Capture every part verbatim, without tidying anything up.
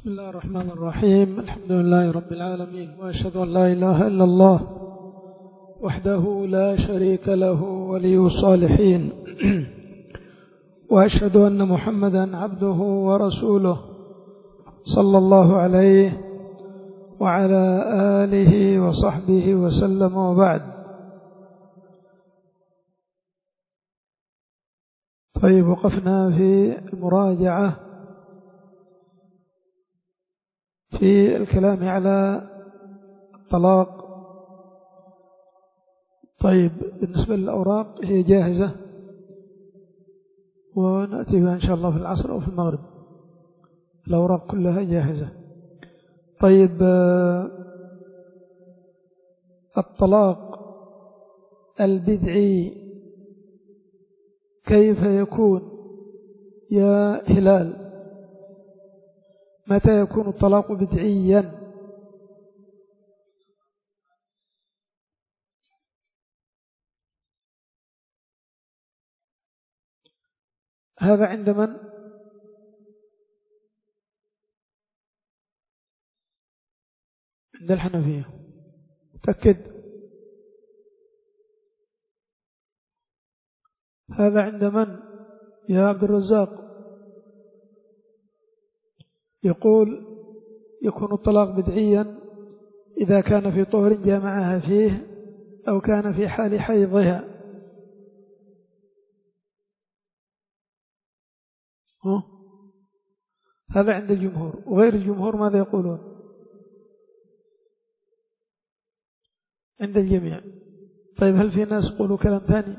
بسم الله الرحمن الرحيم. الحمد لله رب العالمين، وأشهد أن لا إله إلا الله وحده لا شريك له ولي الصالحين، وأشهد أن محمدا عبده ورسوله صلى الله عليه وعلى آله وصحبه وسلم، وبعد. طيب، وقفنا في المراجعة في الكلام على الطلاق. طيب، بالنسبة للأوراق هي جاهزة، ونأتي بها إن شاء الله في العصر أو في المغرب. الأوراق كلها جاهزة. طيب، الطلاق البدعي كيف يكون يا هلال؟ متى يكون الطلاق بدعيا؟ هذا عند من؟ عند الحنفية. تأكد. هذا عند من يا عبد الرزاق؟ يقول يكون الطلاق بدعيا إذا كان في طهر جامعها فيه أو كان في حال حيضها. هذا عند الجمهور. وغير الجمهور ماذا يقولون؟ عند الجميع. طيب، هل في ناس يقولوا كلام ثاني؟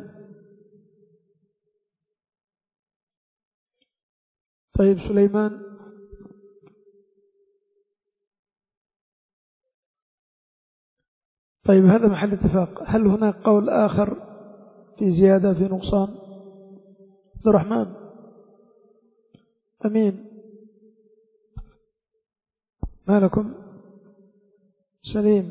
طيب، سليمان. طيب، هذا محل اتفاق. هل هناك قول آخر في زيادة في نقصان؟ عبد الرحمن أمين، ما لكم؟ سليم.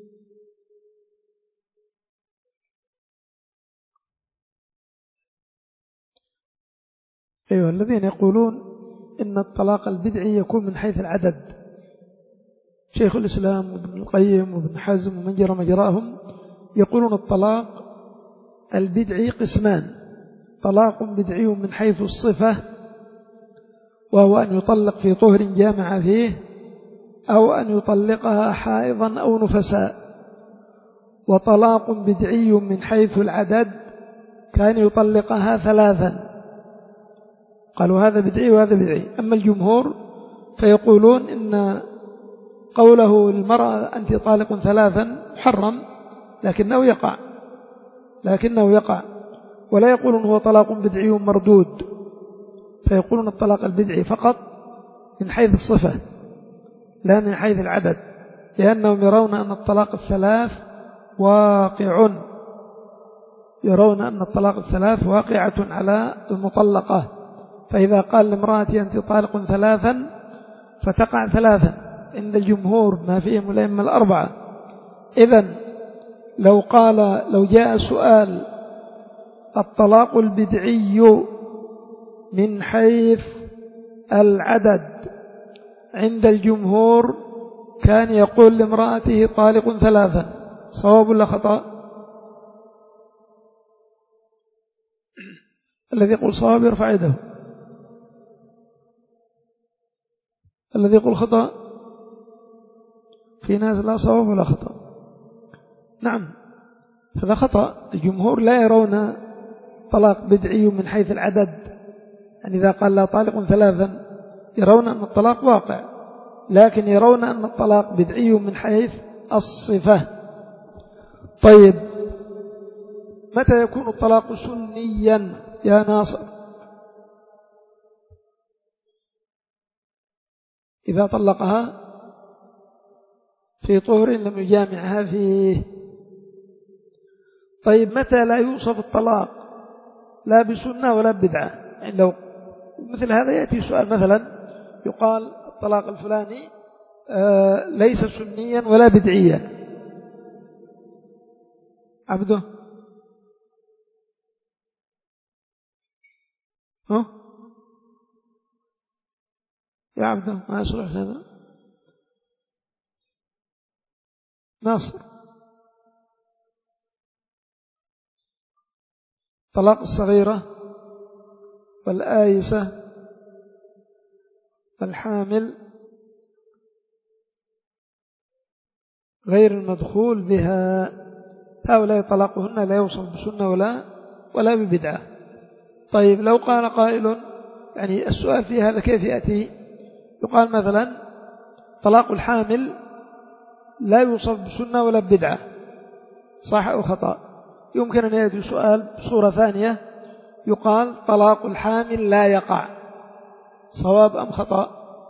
أيها الذين يقولون إن الطلاق البدعي يكون من حيث العدد، شيخ الإسلام وابن القيم وابن حزم ومن جرى مجراهم يقولون الطلاق البدعي قسمان: طلاق بدعي من حيث الصفة، وهو أن يطلق في طهر جامع فيه، أو أن يطلقها حائضا أو نفساء. وطلاق بدعي من حيث العدد، كان يطلقها ثلاثا. قالوا هذا بدعي وهذا بدعي. أما الجمهور فيقولون إن قوله للمرأة أنت طالق ثلاثا محرم، لكنه يقع لكنه يقع ولا يقولون هو طلاق بدعي مردود. فيقولون الطلاق البدعي فقط من حيث الصفة لا من حيث العدد، لأنهم يرون أن الطلاق الثلاث واقع يرون أن الطلاق الثلاث واقعة على المطلقة. فإذا قال لامرأتي أنت طالق ثلاثا فتقع ثلاثا عند الجمهور ما فيهم الأئمة الأربعة. إذن لو قال لو جاء سؤال الطلاق البدعي من حيث العدد عند الجمهور، كان يقول لامرأته طالق ثلاثا. صواب ولا خطأ؟ الذي يقول صواب يرفع يده، الذي يقول خطأ. في ناس لا صواب ولا خطأ. نعم، هذا خطأ. الجمهور لا يرون طلاق بدعي من حيث العدد، يعني إذا قال لا طالق ثلاثا يرون أن الطلاق واقع، لكن يرون أن الطلاق بدعي من حيث الصفة. طيب، متى يكون الطلاق سنيا يا ناصر؟ إذا طلقها في طهر لم يجامعها فيه. طيب، متى لا يوصف الطلاق لا بسنة ولا بدعة؟ يعني لو مثل هذا يأتي سؤال مثلا يقال الطلاق الفلاني آه ليس سنيا ولا بدعيا. عبده ها؟ يا عبده ما أشرح هذا ناصر. طلاق الصغيرة والآيسة والحامل غير المدخول بها، هؤلاء طلاقهن لا يوصف بسنة ولا ولا ببدعة. طيب لو قال قائل، يعني السؤال في هذا كيف يأتي؟ يقال مثلا طلاق الحامل لا يوصف بسنة ولا ببدعة، صح أو خطأ؟ يمكن أن يأتي سؤال بصورة ثانية، يقال طلاق الحامل لا يقع، صواب أم خطأ؟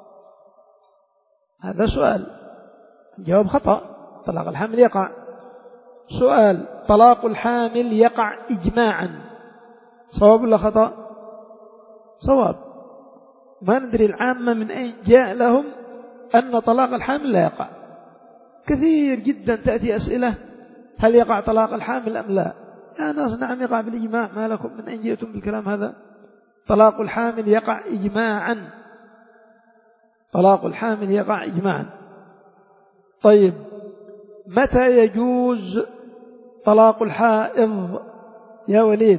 هذا سؤال، جواب خطأ، طلاق الحامل يقع. سؤال طلاق الحامل يقع إجماعا، صواب ولا خطأ؟ صواب. ما ندري العامة من أين جاء لهم أن طلاق الحامل لا يقع. كثير جدا تأتي أسئلة هل يقع طلاق الحامل أم لا؟ يا ناس نعم يقع بالإجماع، ما لكم من أين جئتم بالكلام هذا؟ طلاق الحامل يقع إجماعا، طلاق الحامل يقع إجماعا. طيب متى يجوز طلاق الحائض يا وليد؟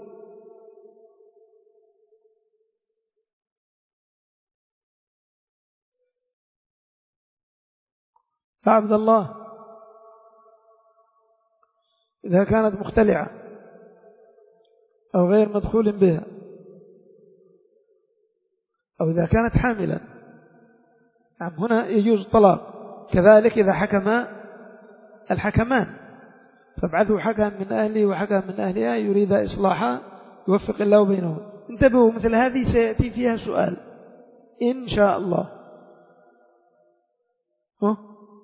عبد الله، إذا كانت مختلعة أو غير مدخول بها، أو إذا كانت حاملا، نعم هنا يجوز طلاق. كذلك إذا حكم الحكمان، فابعثوا حكم من أهله وحكم من أهلها يريد إصلاحا يوفق الله بينهم. انتبهوا، مثل هذه سيأتي فيها سؤال إن شاء الله. ها؟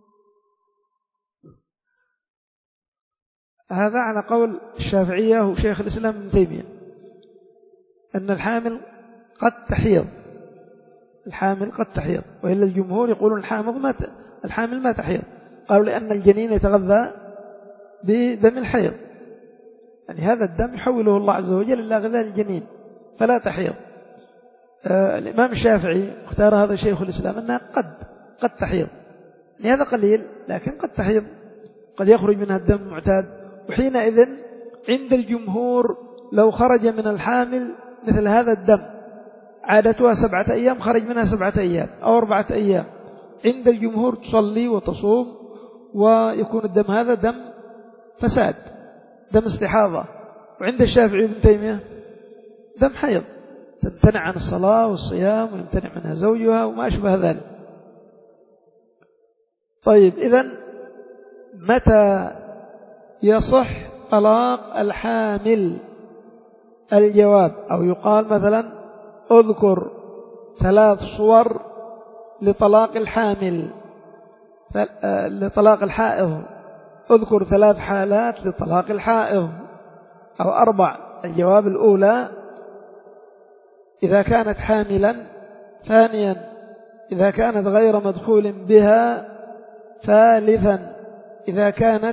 هذا على قول الشافعية وشيخ الإسلام ابن تيمية، أن الحامل قد تحيض، الحامل قد تحيض، وإلا الجمهور يقولون الحامل ما الحامل ما تحيض، قالوا لأن الجنين يتغذى بدم الحيض، يعني هذا الدم يحوله الله عز وجل إلى غذاء الجنين فلا تحيض. آه الإمام الشافعي اختار هذا شيخ الإسلام أنها قد قد تحيض، يعني هذا قليل لكن قد تحيض، قد يخرج منها الدم المعتاد. وحينئذ عند الجمهور لو خرج من الحامل مثل هذا الدم، عادتها سبعة أيام، خرج منها سبعة أيام أو أربعة أيام، عند الجمهور تصلي وتصوم ويكون الدم هذا دم فساد، دم استحاضة. وعند الشافعي ابن تيمية دم حيض، تمتنع عن الصلاة والصيام ويمتنع منها زوجها وما أشبه ذلك. طيب إذن متى يصح طلاق الحامل؟ الجواب، أو يقال مثلا اذكر ثلاث صور لطلاق الحامل، لطلاق الحائض، اذكر ثلاث حالات لطلاق الحائض أو أربع. الجواب الأولى إذا كانت حاملا، ثانيا إذا كانت غير مدخول بها، ثالثا إذا كانت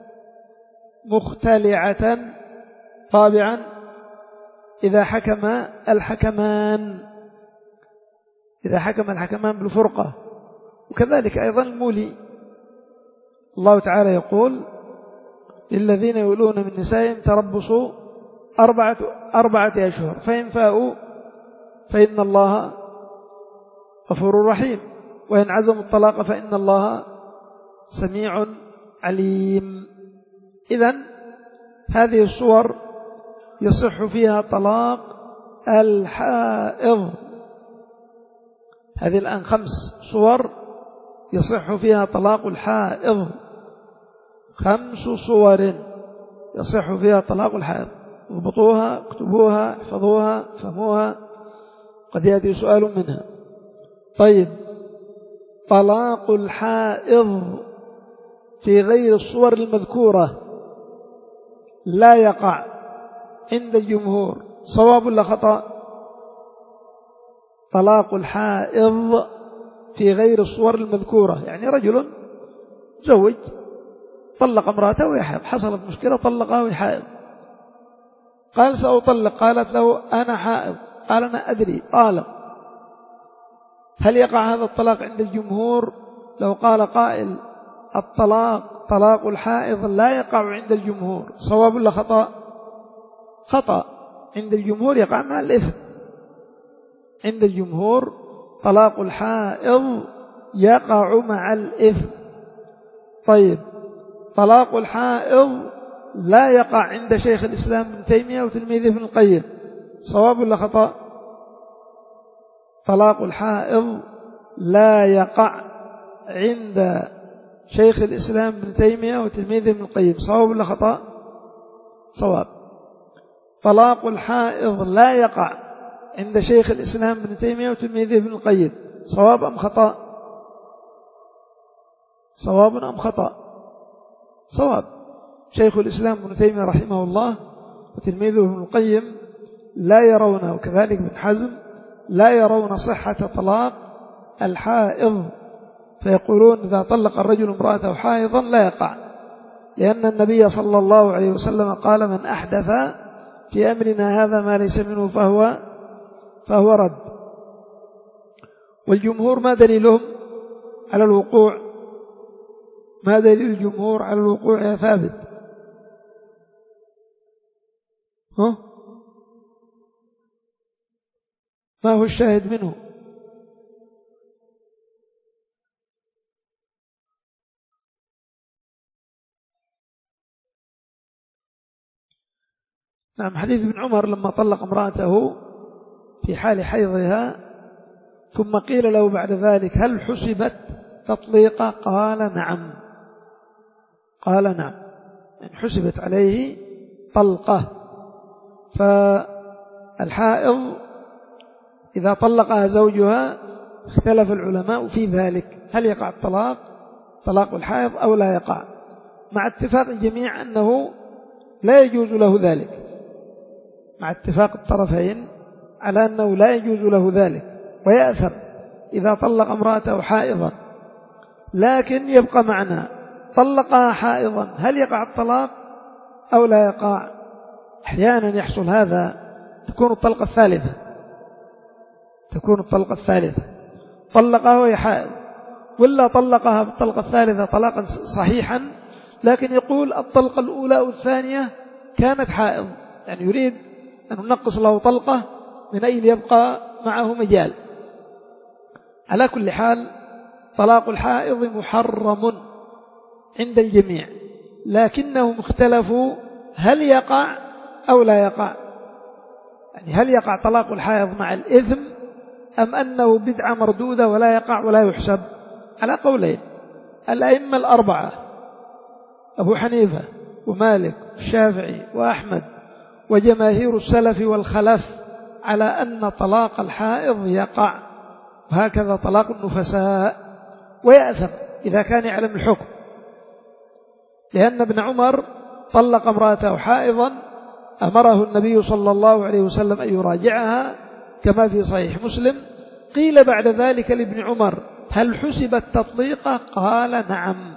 مختلعة، رابعا إذا حكم الحكمان، إذا حكم الحكمان بالفرقة. وكذلك أيضا المولي، الله تعالى يقول للذين يولون من نسائهم تربصوا أربعة, أربعة أشهر فإن فاءوا فإن الله غفور رحيم، وإن عزموا الطلاق فإن الله سميع عليم. إذن هذه الصور يصح فيها طلاق الحائض، هذه الآن خمس صور يصح فيها طلاق الحائض، خمس صور يصح فيها طلاق الحائض، اضبطوها، اكتبوها، احفظوها، فهموها، قد يأتي سؤال منها. طيب طلاق الحائض في غير الصور المذكورة لا يقع عند الجمهور، صواب ولا خطأ؟ طلاق الحائض في غير الصور المذكورة، يعني رجل زوج طلق امرأته وهي حائض، حصلت مشكلة طلقها وهي حائض، قال سأطلق، قالت له أنا حائض، قال أنا أدري، طالق، هل يقع هذا الطلاق عند الجمهور؟ لو قال قائل الطلاق طلاق الحائض لا يقع عند الجمهور، صواب ولا خطأ؟ خطأ. عند الجمهور يقع مع الإثم. عند الجمهور طلاق الحائض يقع مع الإثم. طيب طلاق الحائض لا يقع عند شيخ الإسلام ابن تيمية وتلميذه ابن القيم، صواب ولا خطأ؟ طلاق الحائض لا يقع عند شيخ الإسلام ابن تيمية وتلميذه ابن القيم، صواب ولا خطأ؟ صواب. طلاق الحائض لا يقع عند شيخ الإسلام ابن تيمية وتلميذه ابن القيم، صواب أم خطأ؟ صواب أم خطأ؟ صواب. شيخ الإسلام ابن تيمية رحمه الله وتلميذه ابن القيم لا يرون، وكذلك ابن حزم لا يرون صحة طلاق الحائض، فيقولون إذا طلق الرجل امرأته حائضا لا يقع، لأن النبي صلى الله عليه وسلم قال من أحدث في أمرنا هذا ما ليس منه فهو فهو رد. والجمهور ما دليلهم على الوقوع؟ ما دليل الجمهور على الوقوع يا ثابت؟ ها؟ ما هو الشاهد منه؟ نعم، حديث ابن عمر لما طلق امرأته في حال حيضها ثم قيل له بعد ذلك هل حسبت تطليقة؟ قال نعم. قال نعم، يعني حسبت عليه طلقة. فالحائض إذا طلقها زوجها اختلف العلماء في ذلك، هل يقع الطلاق طلاق الحائض أو لا يقع، مع اتفاق الجميع أنه لا يجوز له ذلك، مع اتفاق الطرفين على أنه لا يجوز له ذلك ويأثم إذا طلق امرأته حائضا. لكن يبقى معنا طلقها حائضا، هل يقع الطلاق أو لا يقع؟ أحيانا يحصل هذا، تكون الطلقة الثالثة تكون الطلقة الثالثة طلقها وهي حائض، ولا طلقها بالطلقة الثالثة طلاقا صحيحا، لكن يقول الطلقة الأولى والثانية كانت حائض، يعني يريد أن ننقص له طلقة من أين يبقى معه مجال. على كل حال طلاق الحائض محرم عند الجميع، لكنهم اختلفوا هل يقع أو لا يقع، يعني هل يقع طلاق الحائض مع الإثم أم أنه بدعة مردودة ولا يقع ولا يحسب؟ على قولين الأئمة الأربعة أبو حنيفة ومالك والشافعي وأحمد وجماهير السلف والخلف على أن طلاق الحائض يقع، وهكذا طلاق النفساء، ويأثم إذا كان يعلم الحكم، لأن ابن عمر طلق امرأته حائضا أمره النبي صلى الله عليه وسلم أن يراجعها كما في صحيح مسلم. قيل بعد ذلك لابن عمر هل حسبت تطليقة؟ قال نعم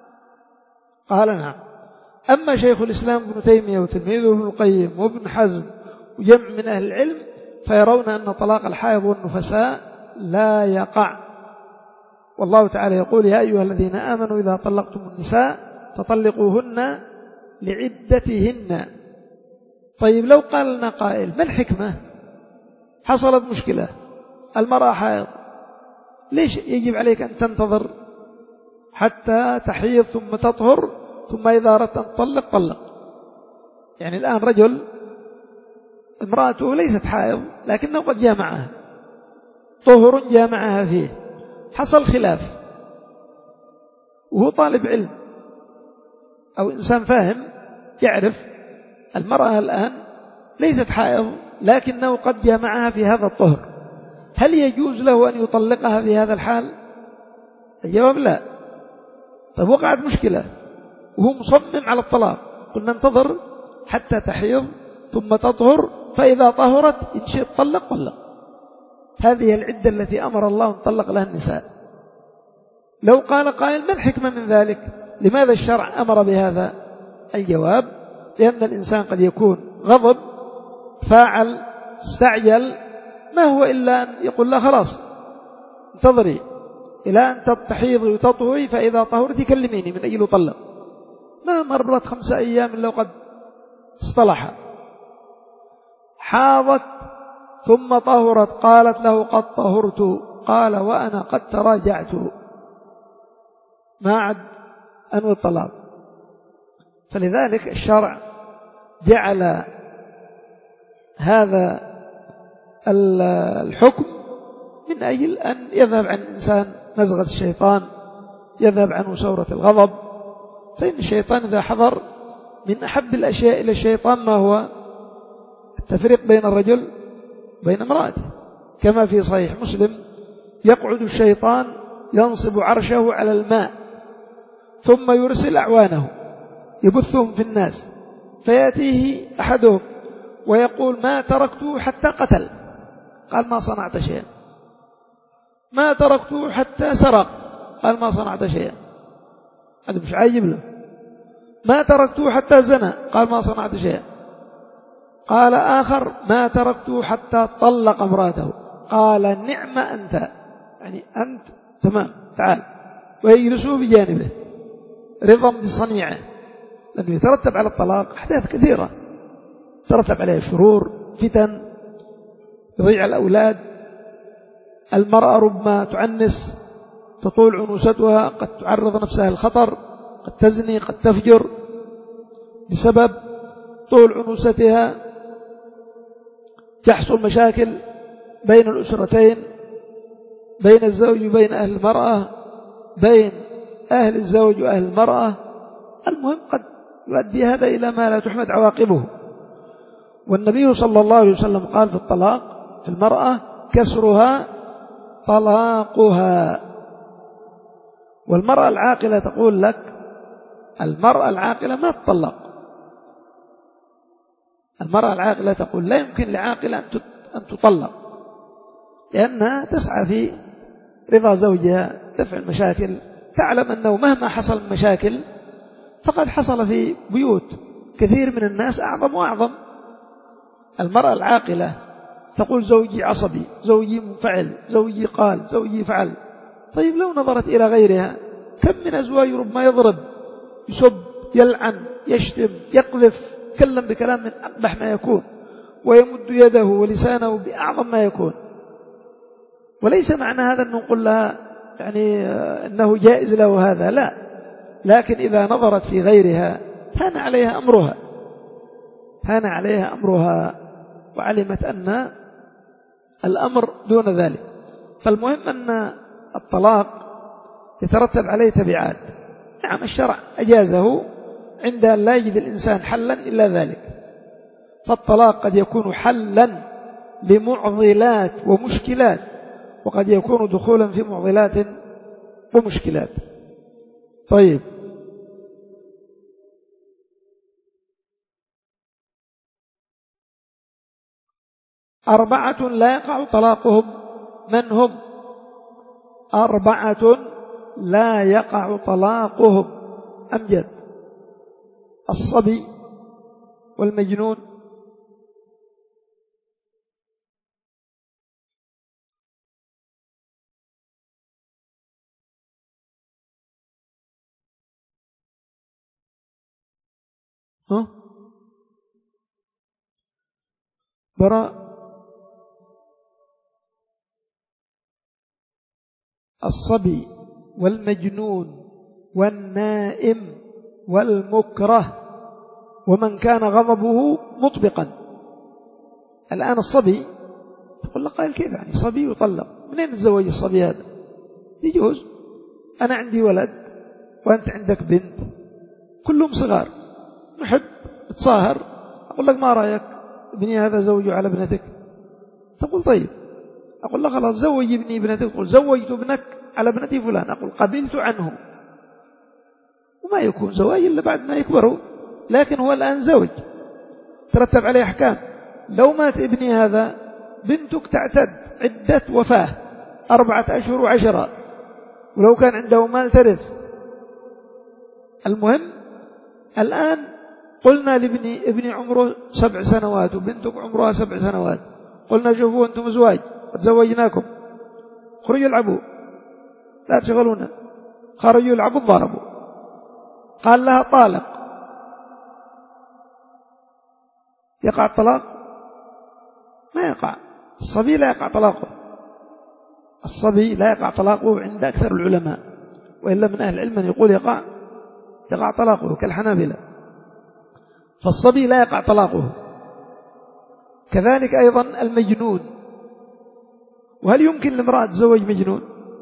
قال نعم. أما شيخ الإسلام ابن تيمية وتلميذه ابن القيم وابن حزم وجمع من أهل العلم فيرون أن طلاق الحائض والنفساء لا يقع. والله تعالى يقول يا أيها الذين آمنوا إذا طلقتم النساء فطلقوهن لعدتهن. طيب لو قال لنا قائل ما الحكمة؟ حصلت مشكلة، المرأة حائض، ليش يجب عليك أن تنتظر حتى تحيض ثم تطهر ثم إذا أردت أن تطلق طلق؟ يعني الآن رجل امرأته ليست حائض لكنه قد جامعها، طهر جامعها فيه، حصل خلاف وهو طالب علم أو إنسان فاهم يعرف المرأة الآن ليست حائض لكنه قد جامعها في هذا الطهر، هل يجوز له أن يطلقها في هذا الحال؟ الجواب لا. طيب وقعت مشكلة وهو مصمم على الطلاق، قلنا انتظر حتى تحيض ثم تطهر، فإذا طهرت إن شئت طلق طلق. هذه العدة التي أمر الله أن طلق لها النساء. لو قال قائل ما الحكمة من ذلك؟ لماذا الشرع أمر بهذا؟ الجواب لأن الإنسان قد يكون غضب، فاعل، استعجل، ما هو إلا أن يقول لا خلاص انتظري إلى أن تحيضي وتطهري، فإذا طهرتي كلميني من أجل طلق. ما مرت خمسة أيام إلا وقد اصطلح. حاضت ثم طهرت، قالت له قد طهرت، قال وأنا قد تراجعت، ما عد أنوي الطلاق. فلذلك الشرع جعل هذا الحكم من أجل أن يذهب عن الإنسان نزغة الشيطان، يذهب عنه سورة الغضب. فإن الشيطان إذا حضر من أحب الأشياء إلى الشيطان ما هو التفريق بين الرجل بين امرأته، كما في صحيح مسلم: يقعد الشيطان ينصب عرشه على الماء ثم يرسل أعوانه يبثهم في الناس، فيأتيه أحدهم ويقول ما تركته حتى قتل، قال ما صنعت شيئا. ما تركته حتى سرق، قال ما صنعت شيئا. هذا مش عاجب له. ما تركته حتى زنى، قال ما صنعت شيئا. قال آخر ما تركته حتى طلق امرأته، قال نعم أنت، يعني أنت تمام تعال، ويجلسوا بجانبه رضا بصنيعه، لأنه يترتب على الطلاق أحداث كثيرة، يترتب عليها شرور، فتن، يضيع الأولاد. المرأة ربما تعنس، تطول عنوستها، قد تعرض نفسها للخطر، قد تزني، قد تفجر بسبب طول عنوستها. يحصل مشاكل بين الأسرتين، بين الزوج وبين أهل المرأة، بين أهل الزوج وأهل المرأة. المهم قد يؤدي هذا إلى ما لا تحمد عواقبه. والنبي صلى الله عليه وسلم قال في الطلاق في المرأة: كسرها طلاقها. والمرأة العاقلة تقول لك، المرأة العاقلة ما تطلق. المرأة العاقلة تقول لا يمكن لعاقلة أن تطلق، لأنها تسعى في رضا زوجها، دفع المشاكل، تعلم أنه مهما حصل مشاكل فقد حصل في بيوت كثير من الناس أعظم وأعظم. المرأة العاقلة تقول زوجي عصبي، زوجي منفعل، زوجي قال، زوجي فعل. طيب لو نظرت إلى غيرها، كم من أزواج ربما يضرب، يسب، يلعن، يشتم، يقذف، يتكلم بكلام من أقبح ما يكون، ويمد يده ولسانه بأعظم ما يكون. وليس معنى هذا أن نقول لها يعني أنه جائز له هذا، لا، لكن إذا نظرت في غيرها هان عليها أمرها، هان عليها أمرها وعلمت أن الأمر دون ذلك. فالمهم أن الطلاق يترتب عليه تبعات. نعم الشرع أجازه عند أن لا يجد الإنسان حلا إلا ذلك. فالطلاق قد يكون حلا لمعضلات ومشكلات، وقد يكون دخولا في معضلات ومشكلات. طيب، أربعة لا يقع طلاقهم. من هم؟ أربعة لا يقع طلاقهم. أمجد: الصبي والمجنون، ها براء، الصبي والمجنون والنائم والمكره ومن كان غضبه مطبقا. الآن الصبي تقول لك قال كيف يعني صبي يطلق؟ منين تزوج الصبي هذا؟ يجوز. أنا عندي ولد وأنت عندك بنت، كلهم صغار، نحب نتصاهر، أقول لك ما رأيك ابني هذا زوجه على ابنتك؟ تقول طيب. أقول لك خلاص زوج ابني ابنتك، تقول زوجت ابنك على ابنتي فلان، أقول قبلت عنه. وما يكون زواج إلا بعد ما يكبروا، لكن هو الآن زوج ترتب عليه أحكام. لو مات ابني هذا بنتك تعتد عدة وفاة أربعة أشهر وعشرة، ولو كان عنده مال ترث. المهم الآن قلنا لابني ابني عمره سبع سنوات وبنتك عمرها سبع سنوات، قلنا شوفوا أنتم زواج قد زوجناكم، خرجوا يلعبوا لا تشغلونا، خرجوا يلعبوا ضربوا. قال لها طالق، يقع الطلاق؟ ما يقع. الصبي لا يقع طلاقه، الصبي لا يقع طلاقه عند أكثر العلماء، وإلا من أهل العلم من يقول يقع يقع طلاقه كالحنابلة. فالصبي لا يقع طلاقه. كذلك أيضا المجنون. وهل يمكن لامرأة تزوج مجنون؟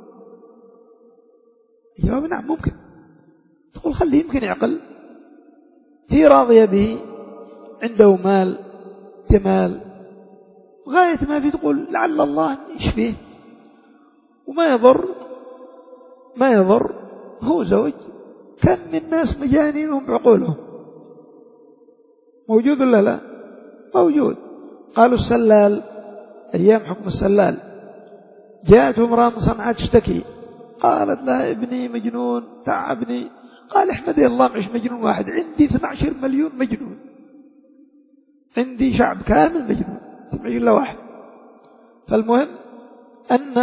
الجواب نعم ممكن. تقول خليه يمكن يعقل، هي راضية به، عنده مال جمال غاية ما في، تقول لعل الله يشفيه وما يضر ما يضر، هو زوج. كم من ناس مجانينهم بعقولهم، موجود ولا لا؟ موجود. قالوا السلال، أيام حكم السلال، جاءته امرأة من صنعاء تشتكي، قالت لها ابني مجنون تعبني. قال احمدي الله مش مجنون واحد، عندي اثني عشر مليون مجنون، عندي شعب كامل مجنون، مش إلا واحد. فالمهم أن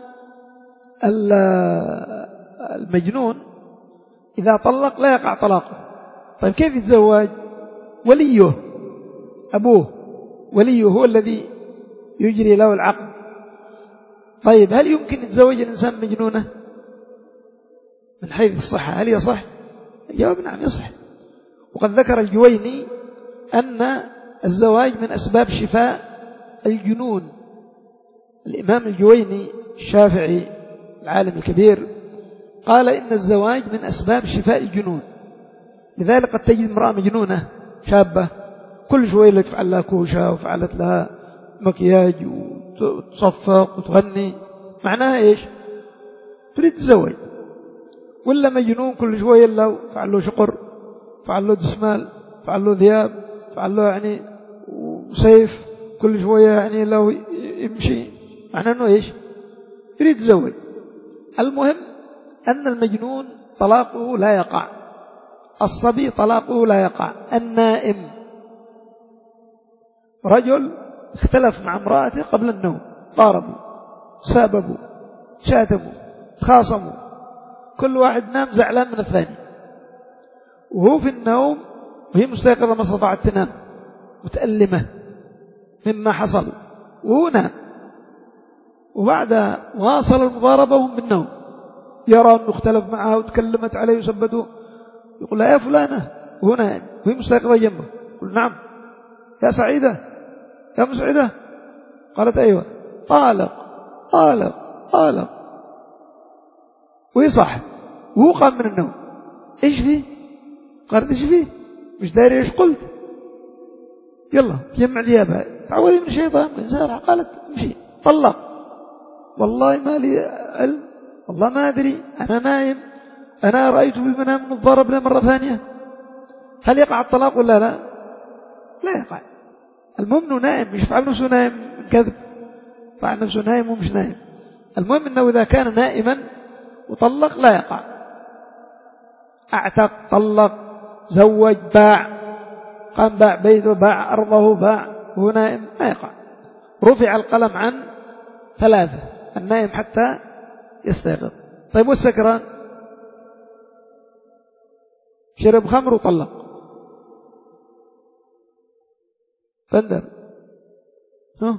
المجنون إذا طلق لا يقع طلاقه. طيب كيف يتزوج؟ وليه، أبوه وليه هو الذي يجري له العقد. طيب هل يمكن يتزوج الإنسان مجنونة من حيث الصحة؟ هل يصح؟ الجواب نعم يصح. وقد ذكر الجويني أن الزواج من أسباب شفاء الجنون. الإمام الجويني الشافعي العالم الكبير قال إن الزواج من أسباب شفاء الجنون. لذلك قد تجد امرأة مجنونة شابة كل شوية تفعل لها كوشة وفعلت لها مكياج وتصفق وتغني، معناها إيش؟ تريد تزوج. ولا مجنون كل شوية له فعل له شقر، فعل له دسمال، فعل له ذياب، فعل له يعني وسيف، كل شوية يعني له يمشي، معناه أنه إيش؟ يريد تزوج. المهم أن المجنون طلاقه لا يقع، الصبي طلاقه لا يقع. النائم، رجل اختلف مع امرأته قبل النوم، ضاربوا، ساببوا، شاتموا، خاصموا، كل واحد نام زعلان من الثاني، وهو في النوم وهي مستيقظة ما استطاعت تنام، متألمة مما حصل، وهو نام. وبعد واصل المضاربة وهم بالنوم، يرى أنه اختلف معها وتكلمت عليه وسبته، يقول لها يا فلانة، وهو نائم وهي مستيقظة جنبه، يقول نعم يا سعيدة يا مسعدة، قالت أيوة، طالق طالق طالق، ويصح وهو قام من النوم. إيش فيه؟ قالت إيش فيه؟ مش داري إيش قلت؟ يلا جمع ذيابها، تعودي من الشيطان من سارع. قالت امشي، طلق. والله ما لي علم، والله ما أدري، أنا نايم، أنا رأيت بالمنام أنه ضرب لي مرة ثانية. هل يقع الطلاق ولا لا؟ لا يقع. المهم أنه نائم، مش فعل نفسه نائم كذب، فعل نفسه نائم ومش نائم. المهم أنه إذا كان نائما وطلق لا يقع. اعتق، طلق، زوج، باع، قام باع بيته، باع أرضه، باع وهو نائم، ما يقع. رفع القلم عن ثلاثة: النائم حتى يستيقظ. طيب والسكران؟ شرب خمر وطلق، فندر ها؟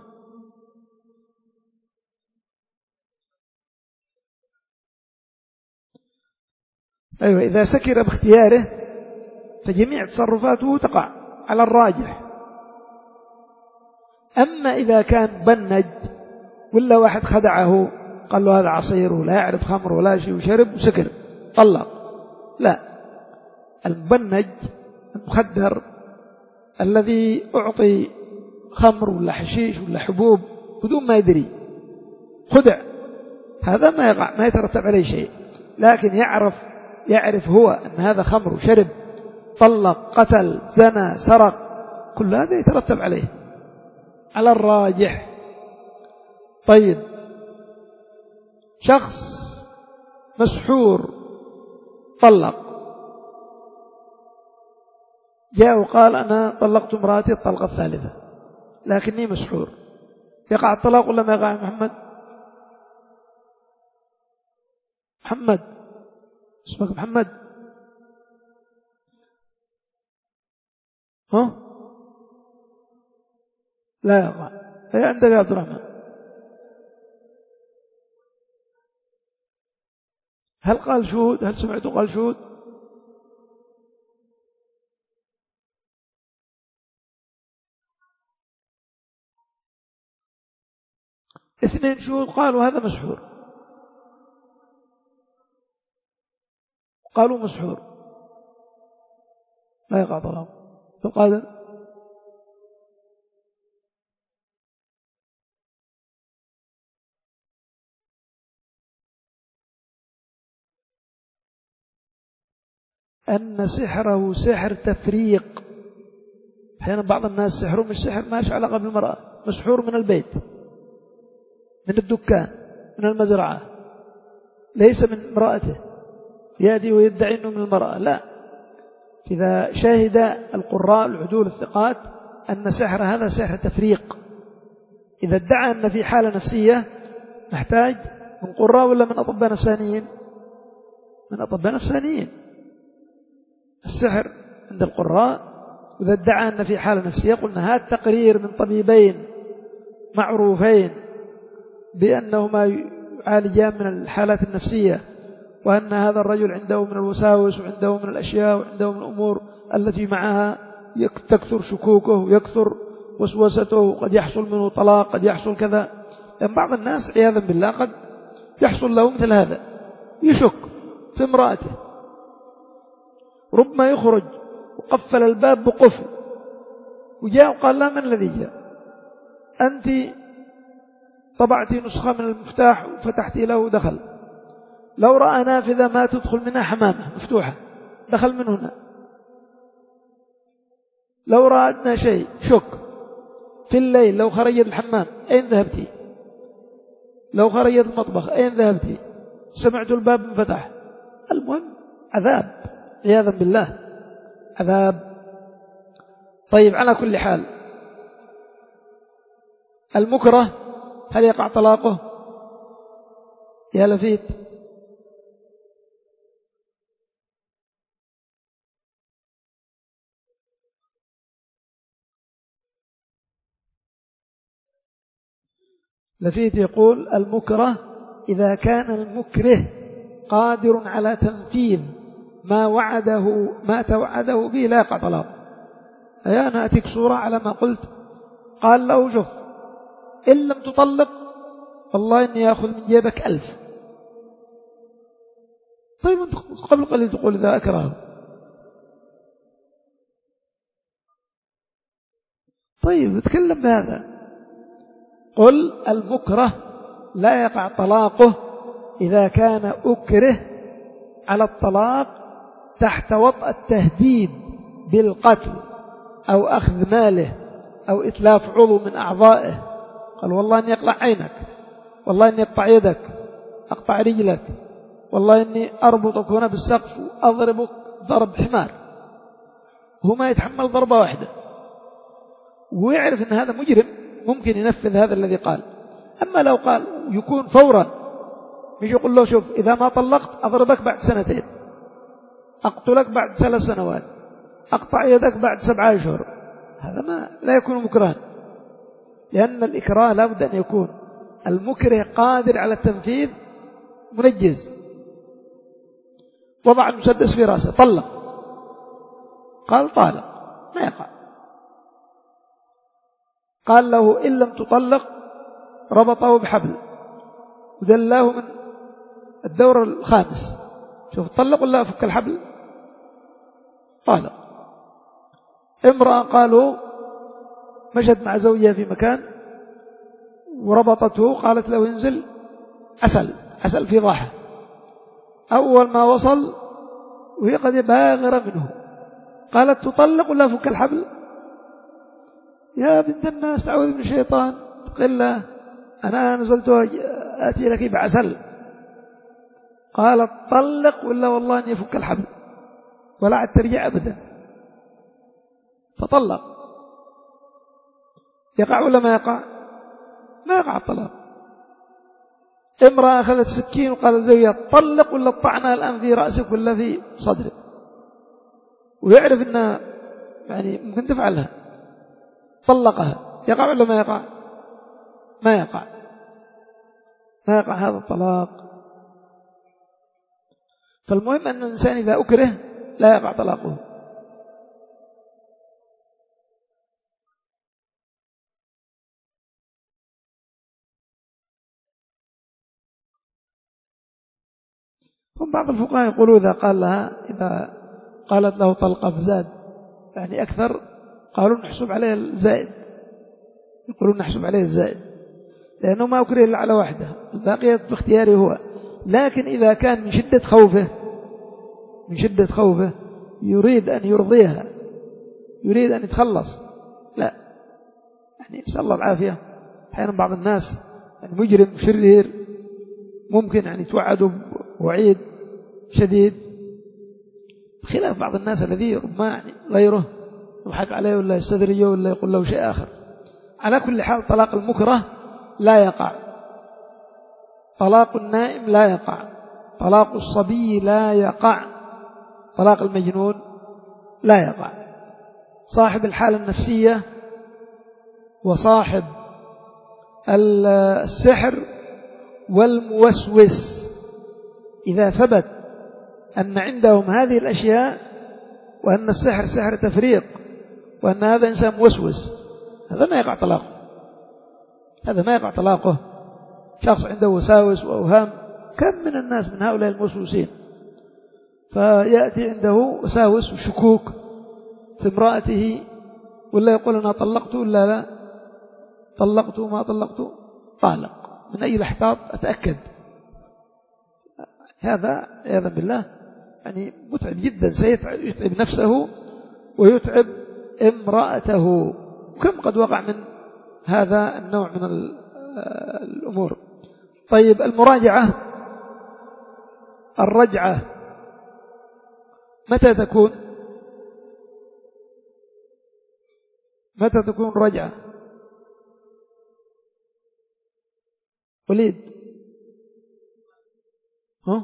أيوة، إذا سكر باختياره فجميع تصرفاته تقع على الراجح. أما إذا كان بنج ولا واحد خدعه قال له هذا عصير ولا يعرف خمر ولا شيء وشرب وسكر طلق، لا. المبنج المخدر الذي أعطي خمر ولا حشيش ولا حبوب بدون ما يدري، خدع، هذا ما يقع، ما يترتب عليه شيء. لكن يعرف يعرف هو أن هذا خمر وشرب، طلق، قتل، زنى، سرق، كل هذا يترتب عليه على الراجح. طيب شخص مسحور طلق، جاء وقال أنا طلقت امرأتي الطلقة الثالثة لكني مسحور، يقع الطلاق ولا ما يقع يا محمد؟ محمد، اسمك محمد؟ ها؟ لا يقع. هي عندك يا عبد الرحمن. هل قال شهود؟ هل سمعتوا قال شهود؟ اثنين شهود قالوا هذا مسحور، قالوا مسحور لا يقع طلاق. فقال أن سحره سحر تفريق. أحيانا بعض الناس سحره مش سحر، ما له علاقة بالمرأة، مسحور من البيت، من الدكان، من المزرعة، ليس من امرأته يأتي ويدعي أنه من المرأة، لا. إذا شاهد القراء العدول الثقات أن سحر هذا سحر تفريق، إذا ادعى أن في حالة نفسية محتاج من قراء ولا من أطباء نفسانيين؟ من أطباء نفسانيين. السحر عند القراء إذا ادعى أن في حالة نفسية قلنا هذا تقرير من طبيبين معروفين بأنهما يعالجان من الحالات النفسية، وأن هذا الرجل عنده من الوساوس وعنده من الأشياء وعنده من الأمور التي معها تكثر شكوكه ويكثر وسوسته، قد يحصل منه طلاق، قد يحصل كذا. يعني بعض الناس عياذا بالله قد يحصل له مثل هذا، يشك في امرأته، ربما يخرج وقفل الباب بقفل وجاء وقال لا، من الذي جاء؟ أنت طبعتي نسخة من المفتاح وفتحتي له ودخل، لو رأى نافذة ما تدخل منها حمامة مفتوحة دخل من هنا، لو رأتنا شيء شك في الليل، لو خرجت الحمام أين ذهبتي؟ لو خرجت المطبخ أين ذهبتي؟ سمعت الباب انفتح. المهم عذاب عياذا بالله، عذاب. طيب على كل حال المكره هل يقع طلاقه يا لفيت؟ لفيت يقول المكره إذا كان المكره قادر على تنفيذ ما وعده ما توعده به لا يقع طلاقه. أي أنا أتيك صورة على ما قلت، قال له شوف إن لم تطلق والله إني أخذ من جيبك ألف. طيب أنت قبل قليل تقول إذا أكره، طيب اتكلم بهذا، قل المكره لا يقع طلاقه إذا كان أكره على الطلاق تحت وطأ التهديد بالقتل أو أخذ ماله أو إتلاف عضو من أعضائه. قال والله إني أقلع عينك، والله إني أقطع يدك، أقطع رجلك، والله إني أربطك هنا بالسقف وأضربك ضرب حمار. هو ما يتحمل ضربة واحدة ويعرف أن هذا مجرم ممكن ينفذ هذا الذي قال. أما لو قال يكون فورا، مش يقول له شوف إذا ما طلقت أضربك بعد سنتين، أقتلك بعد ثلاث سنوات، أقطع يدك بعد سبعة أشهر، هذا ما لا يكون مكرها، لأن الإكراه لا بد أن يكون المكره قادر على التنفيذ منجز. وضع المسدس في رأسه طلق، قال طالق ما يقع. قال له إن لم تطلق ربطه بحبل ودلاه من الدور الخامس، شوف طلق ولا فك الحبل، طالق. امرأة قالوا مشت مع زوجها في مكان وربطته، قالت له انزل عسل عسل في ضاحة، أول ما وصل وهي قد باغرة منه قالت تطلق ولا فك الحبل؟ يا بنت الناس تعوذ من الشيطان، قل له أنا نزلت أتي لك بعسل. قالت طلق ولا والله أن يفك الحبل، ولا عد ترجع أبدا. فطلق. يقع ولا ما يقع؟ ما يقع الطلاق. امرأة أخذت سكين وقال زوجها طلق ولا طعنها الآن في رأسك ولا في صدرك، ويعرف أنها يعني ممكن تفعلها، طلقها، يقع ولا ما يقع؟ ما يقع، ما يقع هذا الطلاق. فالمهم أن الإنسان إذا أكره لا يقع طلاقه. هم بعض الفقهاء يقولوا إذا قال لها إذا قالت له طلقة فزاد يعني أكثر، قالوا نحسب عليه الزائد، يقولون نحسب عليه الزائد لأنه ما أكره إلا على واحدة، الباقية باختياره هو. لكن إذا كان من شدة خوفه من شدة خوفه يريد أن يرضيها، يريد أن يتخلص، لا، يعني نسأل الله العافية. أحيانا بعض الناس يعني مجرم شرير ممكن يعني توعدوا بوعيد شديد، خلاف بعض الناس الذي ربما يعني غيره يضحك عليه ولا يستدرجه ولا يقول له شيء آخر. على كل حال طلاق المكره لا يقع، طلاق النائم لا يقع، طلاق الصبي لا يقع، طلاق المجنون لا يقع. صاحب الحالة النفسية وصاحب السحر والموسوس إذا ثبت أن عندهم هذه الأشياء وأن السحر سحر تفريق وأن هذا إنسان موسوس، هذا ما يقع طلاقه، هذا ما يقع طلاقه. شخص عنده وساوس وأوهام، كم من الناس من هؤلاء الموسوسين فيأتي عنده وساوس وشكوك في امرأته، ولا يقول أنا طلقت ولا لا طلقت ما طلقت، طالق من أي الاحتاط أتأكد. هذا عياذا بالله يعني متعب جدا، سيتعب نفسه ويتعب امرأته، وكم قد وقع من هذا النوع من الأمور. طيب المراجعة، الرجعة متى تكون؟ متى تكون رجعة؟ وليد ها؟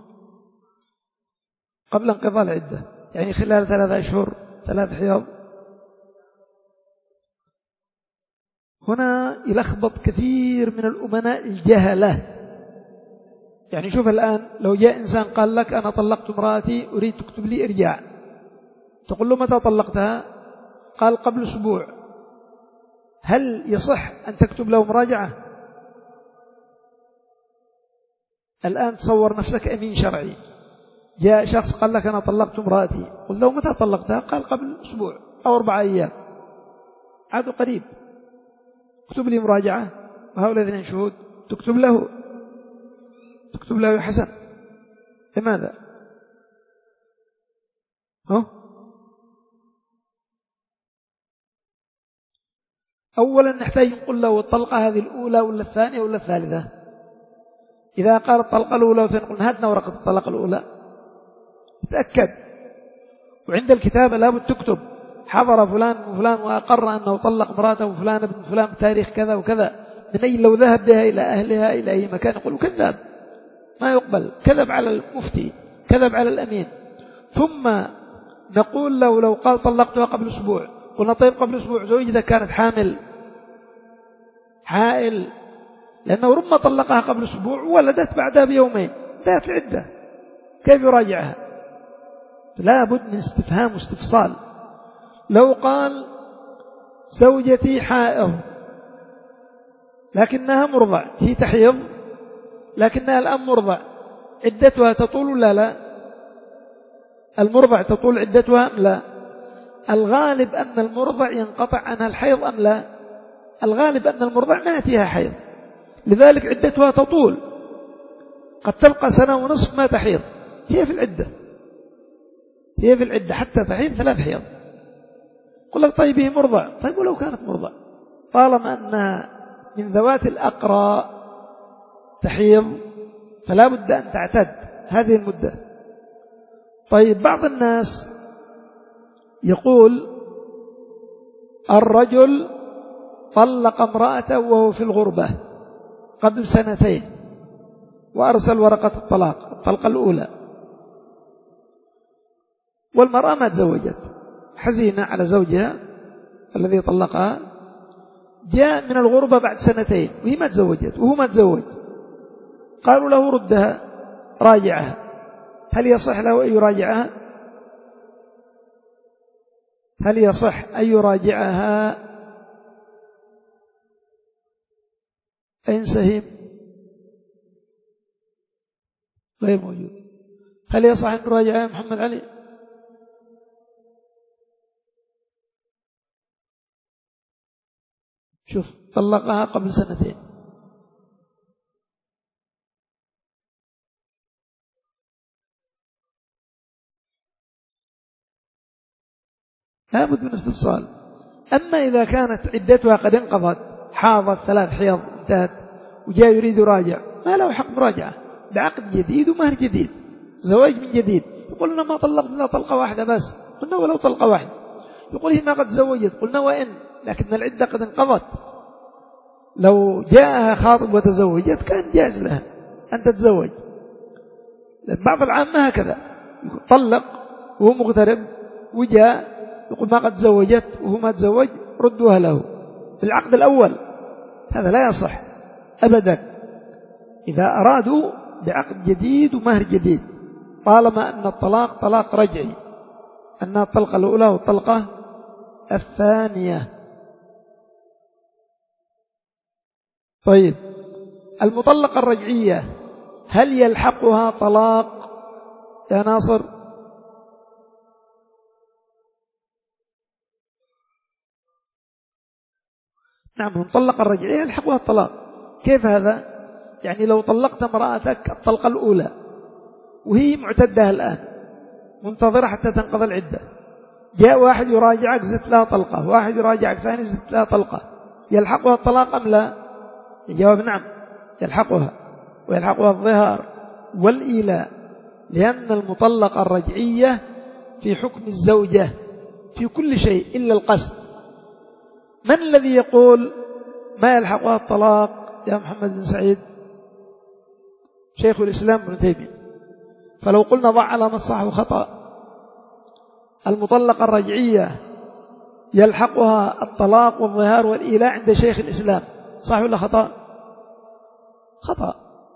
قبل انقضاء العدة، يعني خلال ثلاثة أشهر، ثلاث حيض. هنا يلخبط كثير من الأمناء الجهلة. يعني شوف الآن لو جاء إنسان قال لك أنا طلقت امرأتي أريد تكتب لي إرجاع، تقول له متى طلقتها؟ قال قبل أسبوع. هل يصح أن تكتب له مراجعة؟ الآن تصور نفسك أمين شرعي، جاء شخص قال لك أنا طلقت امرأتي، قل له متى طلقتها؟ قال قبل أسبوع أو أربعة أيام، عاد قريب، اكتب لي مراجعة وهؤلاء اثنين شهود، تكتب له تكتب له يا حسن. لماذا؟ ها؟ أولا نحتاج نقول له الطلقة هذه الأولى ولا الثانية ولا الثالثة. إذا قال الطلقة الأولى نقول هاتنا ورقة الطلقة الأولى، تأكد. وعند الكتابة لابد تكتب حضر فلان وفلان وأقر أنه طلق امرأته فلان ابن فلان بتاريخ كذا وكذا، من أي لو ذهب بها إلى أهلها إلى أي مكان يقول كذاب، ما يقبل، كذب على المفتي، كذب على الأمين. ثم نقول له لو قال طلقتها قبل أسبوع، قلنا طيب قبل أسبوع زوج إذا كانت حامل حائل، لأنه ربما طلقها قبل أسبوع وولدت بعدها بيومين، انتهت العدة، كيف يراجعها؟ لا بد من استفهام واستفصال. لو قال زوجتي حائض لكنها مرضع، هي تحيض لكنها الآن مرضع، عدتها تطول ولا لا؟ المرضع تطول عدتها أم لا؟ الغالب أن المرضع ينقطع عنها الحيض أم لا؟ الغالب أن المرضع ما يأتيها حيض، لذلك عدتها تطول، قد تبقى سنة ونصف ما تحيض، هي في العدة هي في العدة حتى تحيض ثلاث حيض. قل لك طيب هي مرضع، طيب ولو كانت مرضع طالما أنها من ذوات الأقراء تحيض فلا بد أن تعتد هذه المدة. طيب بعض الناس يقول الرجل طلق امرأته وهو في الغربة قبل سنتين وأرسل ورقة الطلاق الطلقة الأولى، والمرأة ما تزوجت، حزينة على زوجها الذي طلقها، جاء من الغربة بعد سنتين وهي ما تزوجت وهو ما تزوج، قالوا له ردها راجعها، هل يصح له أن يراجعها؟ هل يصح أن يراجعها؟ أين سهيم؟ غير موجود. هل يصح أن يراجعها يا محمد علي؟ شوف، طلقها قبل سنتين، لابد من استفصال. أما إذا كانت عدتها قد انقضت، حاضت ثلاث حيض انتهت، وجاء يريد يراجع، ما له حق مراجعة، بعقد جديد ومهر جديد، زواج من جديد. يقول لنا ما طلقت إلا طلقة واحدة بس، قلنا ولو طلقة واحدة. يقول هي ما قد زوجت، قلنا وإن، لكن العدة قد انقضت. لو جاءها خاطب وتزوجت كان جائز لها أن تتزوج. بعض العامة هكذا، طلق وهو مغترب وجاء يقول ما قد تزوجت وهو ما تزوج، ردوها له في العقد الأول. هذا لا يصح أبدا. إذا أرادوا بعقد جديد ومهر جديد، طالما أن الطلاق طلاق رجعي، أنها الطلقة الأولى والطلقة الثانية. طيب، المطلقة الرجعية هل يلحقها طلاق يا ناصر؟ نعم، المطلقة الرجعية يلحقها الطلاق. كيف هذا؟ يعني لو طلقت امرأتك الطلقة الأولى وهي معتدة الآن منتظرة حتى تنقضي العدة، جاء واحد يراجعك زدت لها طلقة، واحد يراجعك ثاني زدت لها طلقة، يلحقها الطلاق أم لا؟ الجواب نعم، يلحقها، ويلحقها الظهار والإيلاء، لأن المطلقة الرجعية في حكم الزوجة في كل شيء إلا القصد. من الذي يقول ما يلحقها الطلاق يا محمد بن سعيد؟ شيخ الإسلام ابن تيمية. فلو قلنا ضع على نصح وخطأ، المطلقة الرجعية يلحقها الطلاق والظهار والإيلاء عند شيخ الإسلام، صح ولا خطأ؟ خطأ.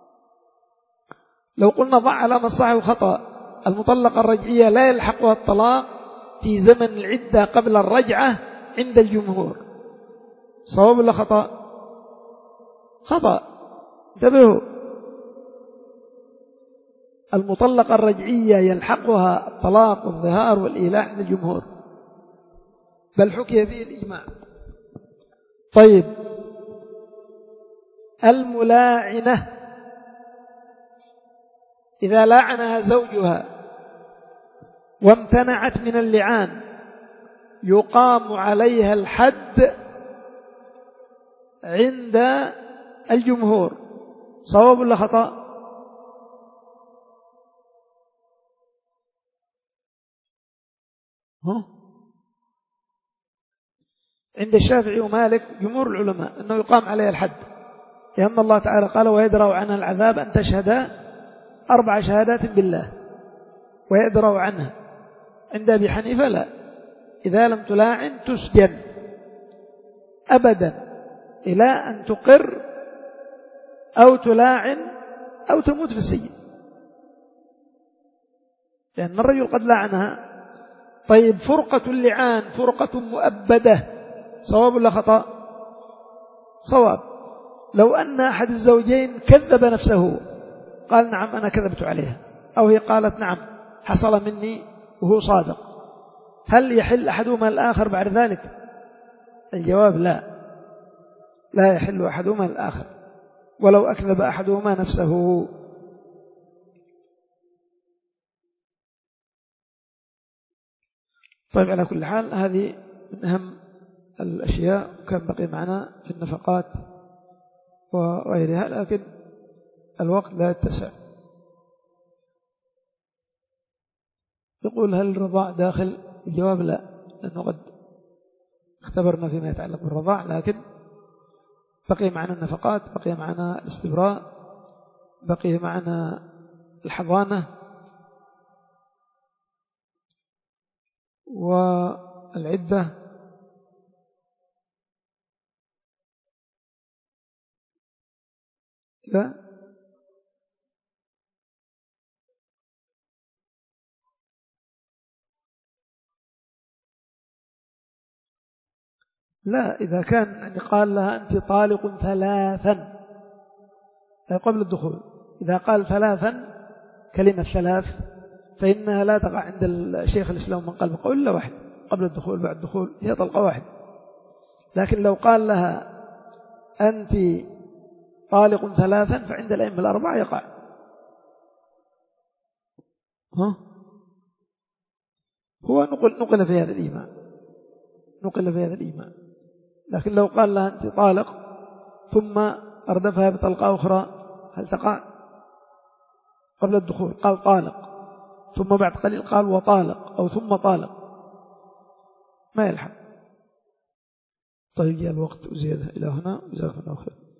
لو قلنا ضع على نصح وخطأ، المطلقة الرجعية لا يلحقها الطلاق في زمن العدة قبل الرجعة عند الجمهور، صواب ولا خطأ؟ خطأ. انتبهوا، المطلقة الرجعية يلحقها الطلاق والظهار والإيلاء عند الجمهور، بل حكي به الإجماع. طيب، الملاعنة إذا لاعنها زوجها وامتنعت من اللعان يقام عليها الحد عند الجمهور، صواب ولا خطأ؟ ها؟ عند الشافعي ومالك جمهور العلماء أنه يقام عليها الحد، لأن الله تعالى قال ويدرأ عنها العذاب أن تشهد أربع شهادات بالله، ويدرأ عنها. عند أبي حنيفة لا، إذا لم تلاعن تسجن أبدا إلى أن تقر أو تلاعن أو تموت في السجن، لأن الرجل قد لاعنها. طيب، فرقة اللعان فرقة مؤبدة، صواب ولا خطأ؟ صواب. لو أن أحد الزوجين كذب نفسه، قال نعم أنا كذبت عليها، أو هي قالت نعم حصل مني وهو صادق، هل يحل أحدهما الآخر بعد ذلك؟ الجواب لا، لا يحل أحدهما الآخر ولو أكذب أحدهما نفسه. طيب، على كل حال هذه من أهم الأشياء، كان بقي معنا في النفقات وغيرها، لكن الوقت لا يتسع. يقول هل الرضاع داخل؟ الجواب لا، لأنه قد اختبرنا فيما يتعلق بالرضاع، لكن بقي معنا النفقات، بقي معنا الاستبراء بقي معنا الحضانة والعدة لا لا إذا كان يعني قال لها أنت طالق ثلاثا أي قبل الدخول، إذا قال ثلاثا كلمة ثلاث فإنها لا تقع عند الشيخ الإسلام من قلب قول إلا واحد قبل الدخول بعد الدخول هي طلقة واحد. لكن لو قال لها أنت طالق ثلاثا فعند الأئمة الأربعة يقع. ها هو نقل, نقل في هذا الإيمان نقل في هذا الإيمان لكن لو قال لها أنت طالق ثم أردفها بطلقة أخرى هل تقع؟ قبل الدخول قال طالق ثم بعد قليل قال وطالق أو ثم طالق ما يلحق. طيب يا الوقت أزيادها إلى هنا جزاكم الله خير.